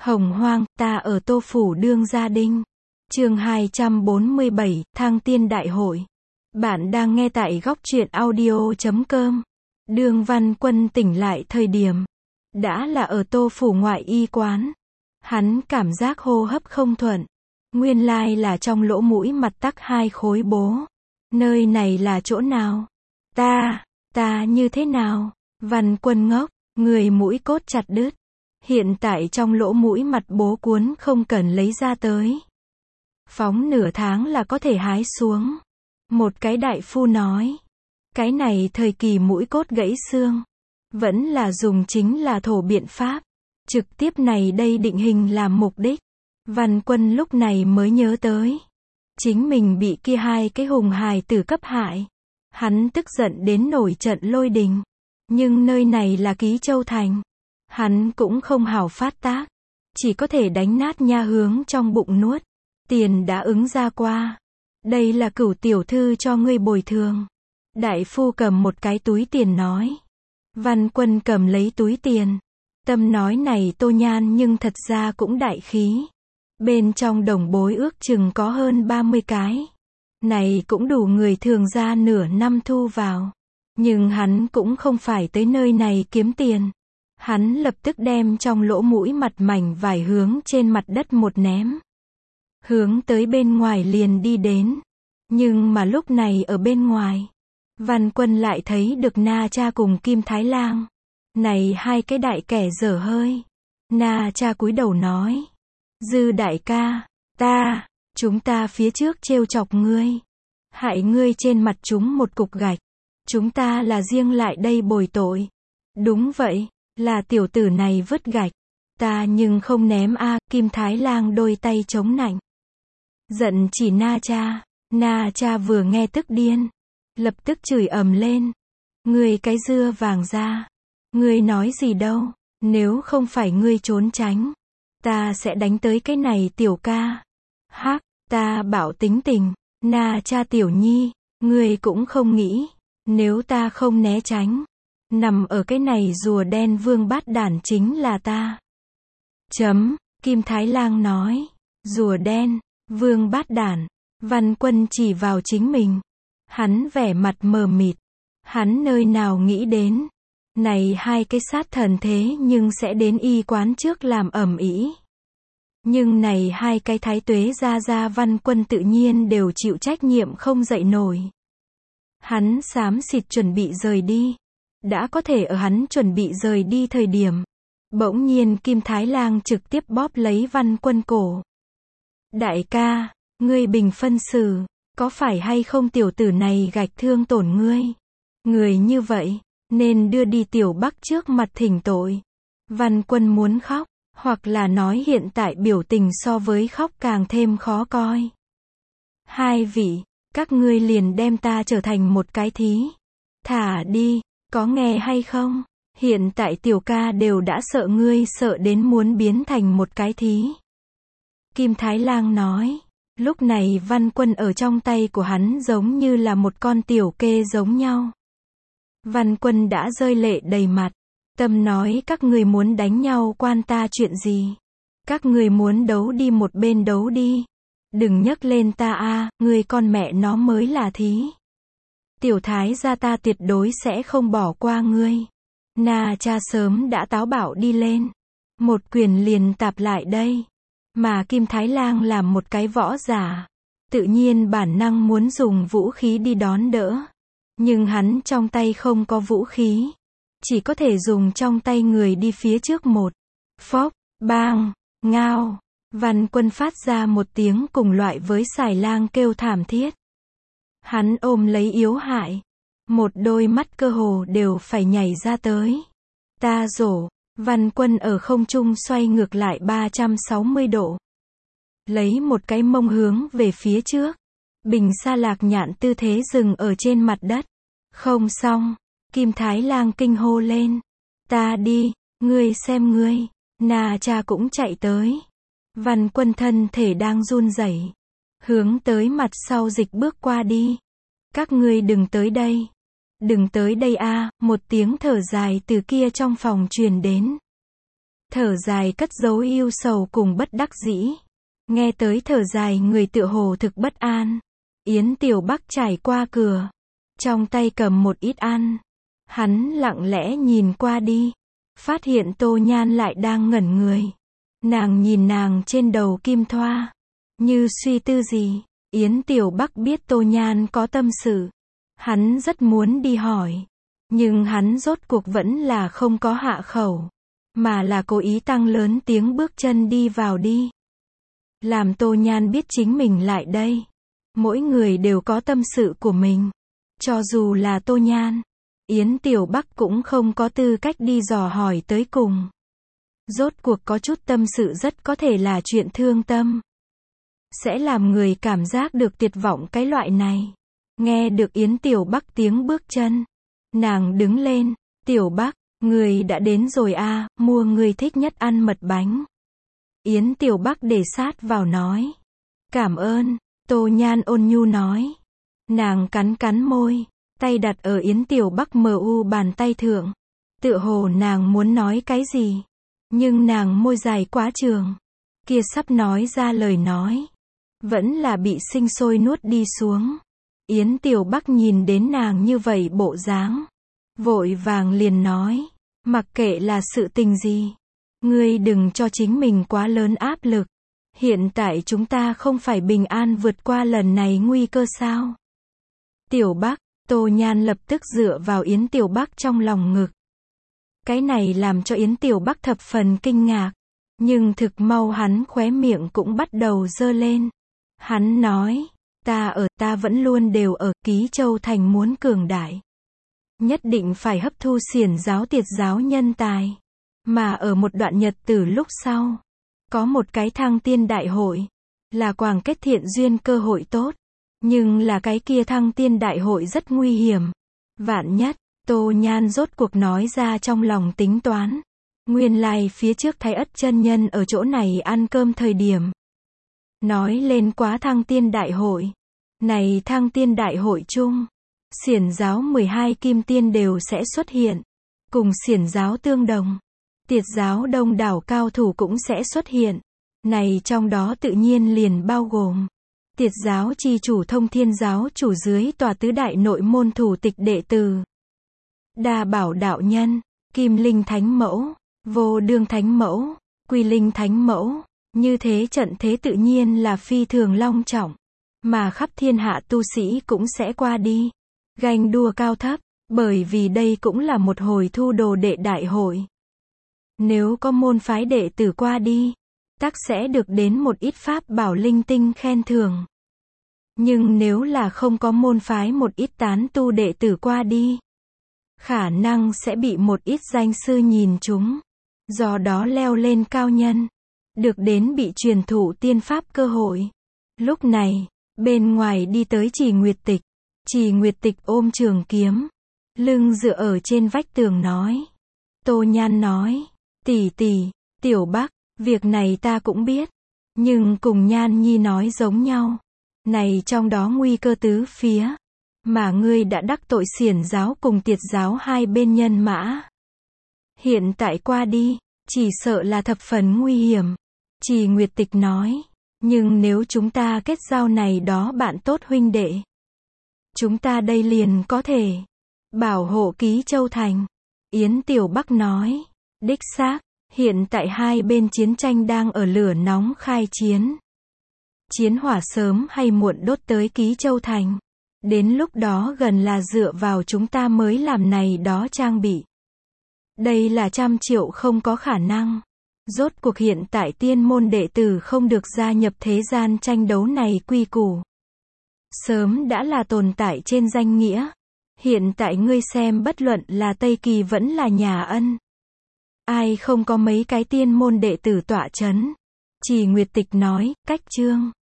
Hồng hoang, ta ở Tô Phủ Đương Gia Đinh. Chương 247, Thăng Tiên Đại Hội. Bạn đang nghe tại góc truyện audio.com. Đường Văn Quân tỉnh lại thời điểm đã là ở Tô Phủ ngoại y quán. Hắn cảm giác hô hấp không thuận. Nguyên lai là trong lỗ mũi mặt tắc 2 khối bố. Nơi này là chỗ nào? Ta như thế nào? Văn Quân ngốc, người mũi cốt chặt đứt. Hiện tại trong lỗ mũi mặt bố cuốn không cần lấy ra tới. Phóng nửa tháng là có thể hái xuống. Một cái đại phu nói. Cái này thời kỳ mũi cốt gãy xương. Vẫn là dùng chính là thổ biện pháp. Trực tiếp này đây định hình làm mục đích. Văn Quân lúc này mới nhớ tới. Chính mình bị kia 2 cái hùng hài tử cấp hại. Hắn tức giận đến nổi trận lôi đình. Nhưng nơi này là Ký Châu Thành. Hắn cũng không hảo phát tác. Chỉ có thể đánh nát nha hướng trong bụng nuốt. Tiền đã ứng ra qua. Đây là Cửu tiểu thư cho ngươi bồi thường. Đại phu cầm một cái túi tiền nói. Văn Quân cầm lấy túi tiền. Tâm nói này Tô Nhan nhưng thật ra cũng đại khí. Bên trong đồng bối ước chừng có hơn 30 cái. Này cũng đủ người thường ra nửa năm thu vào. Nhưng hắn cũng không phải tới nơi này kiếm tiền. Hắn lập tức đem trong lỗ mũi mặt mảnh vải hướng trên mặt đất một ném. Hướng tới bên ngoài liền đi đến. Nhưng mà lúc này ở bên ngoài, Văn Quân lại thấy được Na Cha cùng Kim Thái Lang. Này 2 cái đại kẻ dở hơi. Na Cha cúi đầu nói. Dư đại ca, chúng ta phía trước trêu chọc ngươi. Hại ngươi trên mặt chúng một cục gạch. Chúng ta là riêng lại đây bồi tội. Đúng vậy. Là tiểu tử này vứt gạch. Ta nhưng không ném a. Kim Thái Lang đôi tay chống nạnh. Giận chỉ Na Cha. Na Cha vừa nghe tức điên. Lập tức chửi ầm lên. Ngươi cái dưa vàng ra. Ngươi nói gì đâu. Nếu không phải ngươi trốn tránh. Ta sẽ đánh tới cái này tiểu ca. Hắc, ta bảo tính tình. Na Cha tiểu nhi. Ngươi cũng không nghĩ. Nếu ta không né tránh. Nằm ở cái này rùa đen vương bát đản chính là ta. Kim Thái Lang nói. Rùa đen, vương bát đản. Văn Quân chỉ vào chính mình. Hắn vẻ mặt mờ mịt. Hắn nơi nào nghĩ đến. Này 2 cái sát thần thế nhưng sẽ đến y quán trước làm ầm ĩ. Nhưng này 2 cái thái tuế ra Văn Quân tự nhiên đều chịu trách nhiệm không dậy nổi. Hắn xám xịt chuẩn bị rời đi. Đã có thể ở hắn chuẩn bị rời đi thời điểm. Bỗng nhiên Kim Thái Lang trực tiếp bóp lấy Văn Quân cổ. Đại ca, ngươi bình phân xử, có phải hay không tiểu tử này gạch thương tổn ngươi? Người như vậy, nên đưa đi tiểu Bắc trước mặt thỉnh tội. Văn Quân muốn khóc, hoặc là nói hiện tại biểu tình so với khóc càng thêm khó coi. 2 vị, các ngươi liền đem ta trở thành một cái thí. Thả đi. Có nghe hay không? Hiện tại tiểu ca đều đã sợ ngươi sợ đến muốn biến thành một cái thí. Kim Thái Lang nói. Lúc này Văn Quân ở trong tay của hắn giống như là một con tiểu kê giống nhau. Văn Quân đã rơi lệ đầy mặt. Tâm nói các người muốn đánh nhau quan ta chuyện gì? Các người muốn đấu đi một bên đấu đi. Đừng nhắc lên ta a, người con mẹ nó mới là thí. Tiểu thái gia ta tuyệt đối sẽ không bỏ qua ngươi. Na Cha sớm đã táo bạo đi lên. Một quyền liền tạp lại đây. Mà Kim Thái Lang làm một cái võ giả. Tự nhiên bản năng muốn dùng vũ khí đi đón đỡ. Nhưng hắn trong tay không có vũ khí. Chỉ có thể dùng trong tay người đi phía trước một. Phốc, bang, ngao. Văn Quân phát ra một tiếng cùng loại với Xài Lang kêu thảm thiết. Hắn ôm lấy yếu hại. Một đôi mắt cơ hồ đều phải nhảy ra tới. Ta rổ. Văn Quân ở không trung xoay ngược lại 360 độ. Lấy một cái mông hướng về phía trước. Bình sa lạc nhạn tư thế dừng ở trên mặt đất. Không xong. Kim Thái Lang kinh hô lên. Ta đi. Ngươi xem ngươi. Na Cha cũng chạy tới. Văn Quân thân thể đang run rẩy. Hướng tới mặt sau dịch bước qua đi. Các ngươi đừng tới đây. Đừng tới đây a. Một tiếng thở dài từ kia trong phòng truyền đến. thở dài cất giấu ưu sầu cùng bất đắc dĩ. Nghe tới thở dài người tựa hồ thực bất an. Yến Tiểu Bắc trải qua cửa, trong tay cầm một ít ăn. Hắn lặng lẽ nhìn qua đi, phát hiện Tô Nhan lại đang ngẩn người. Nàng nhìn nàng trên đầu kim thoa, như suy tư gì. Yến Tiểu Bắc biết Tô Nhan có tâm sự, hắn rất muốn đi hỏi, nhưng hắn rốt cuộc vẫn là không có hạ khẩu, mà là cố ý tăng lớn tiếng bước chân đi vào đi. Làm Tô Nhan biết chính mình lại đây. Mỗi người đều có tâm sự của mình. Cho dù là Tô Nhan, Yến Tiểu Bắc cũng không có tư cách đi dò hỏi tới cùng. Rốt cuộc có chút tâm sự rất có thể là chuyện thương tâm, sẽ làm người cảm giác được tuyệt vọng cái loại này. Nghe được Yến Tiểu Bắc tiếng bước chân, nàng đứng lên. Tiểu Bắc, người đã đến rồi à, mua người thích nhất ăn mật bánh. Yến Tiểu Bắc để sát vào nói. Cảm ơn, Tô Nhan ôn nhu nói. Nàng cắn cắn môi, tay đặt ở Yến Tiểu Bắc bàn tay thượng. Tựa hồ nàng muốn nói cái gì, nhưng nàng môi dài quá trường, kia sắp nói ra lời nói, vẫn là bị sinh sôi nuốt đi xuống. Yến Tiểu Bắc nhìn đến nàng như vậy bộ dáng, vội vàng liền nói, mặc kệ là sự tình gì, ngươi đừng cho chính mình quá lớn áp lực. Hiện tại chúng ta không phải bình an vượt qua lần này nguy cơ sao? Tiểu Bắc, Tô Nhan lập tức dựa vào Yến Tiểu Bắc trong lòng ngực. Cái này làm cho Yến Tiểu Bắc thập phần kinh ngạc, nhưng thực mau hắn khóe miệng cũng bắt đầu dơ lên. Hắn nói, ta vẫn luôn đều ở Ký Châu Thành muốn cường đại. Nhất định phải hấp thu xiển giáo tiệt giáo nhân tài. Mà ở một đoạn nhật tử lúc sau, có một cái thăng tiên đại hội, là quảng kết thiện duyên cơ hội tốt. Nhưng là cái kia thăng tiên đại hội rất nguy hiểm. Vạn nhất, Tô Nhan rốt cuộc nói ra trong lòng tính toán. Nguyên lai phía trước Thái Ất chân nhân ở chỗ này ăn cơm thời điểm. Nói lên quá thăng tiên đại hội. Này thăng tiên đại hội chung, xiển giáo 12 kim tiên đều sẽ xuất hiện. Cùng xiển giáo tương đồng, tiệt giáo đông đảo cao thủ cũng sẽ xuất hiện. Này trong đó tự nhiên liền bao gồm tiệt giáo chi chủ Thông Thiên giáo chủ dưới tòa tứ đại nội môn thủ tịch đệ tử. Đa Bảo đạo nhân, Kim Linh Thánh Mẫu, Vô Đương Thánh Mẫu, Quy Linh Thánh Mẫu. Như thế trận thế tự nhiên là phi thường long trọng, mà khắp thiên hạ tu sĩ cũng sẽ qua đi, ganh đua cao thấp, bởi vì đây cũng là một hồi thu đồ đệ đại hội. Nếu có môn phái đệ tử qua đi, tắc sẽ được đến một ít pháp bảo linh tinh khen thưởng. Nhưng nếu là không có môn phái một ít tán tu đệ tử qua đi, khả năng sẽ bị một ít danh sư nhìn trúng, do đó leo lên cao nhân, được đến bị truyền thụ tiên pháp cơ hội. Lúc này, bên ngoài đi tới Trì Nguyệt Tịch. Trì Nguyệt Tịch ôm trường kiếm, lưng dựa ở trên vách tường nói. Tô Nhan nói, tỷ tỷ, Tiểu Bắc, việc này ta cũng biết, nhưng cùng Nhan Nhi nói giống nhau. Này trong đó nguy cơ tứ phía, mà ngươi đã đắc tội xiển giáo cùng tiệt giáo hai bên nhân mã. Hiện tại qua đi, chỉ sợ là thập phần nguy hiểm. Trì Nguyệt Tịch nói, nhưng nếu chúng ta kết giao này đó bạn tốt huynh đệ, chúng ta đây liền có thể bảo hộ Ký Châu Thành. Yến Tiểu Bắc nói, đích xác, hiện tại hai bên chiến tranh đang ở lửa nóng khai chiến. Chiến hỏa sớm hay muộn đốt tới Ký Châu Thành. Đến lúc đó gần là dựa vào chúng ta mới làm này đó trang bị. Đây là 100 triệu không có khả năng. Rốt cuộc hiện tại tiên môn đệ tử không được gia nhập thế gian tranh đấu này quy củ. Sớm đã là tồn tại trên danh nghĩa. Hiện tại ngươi xem bất luận là Tây Kỳ vẫn là Nhà Ân. Ai không có mấy cái tiên môn đệ tử tọa chấn. Trì Nguyệt Tịch nói, cách chương.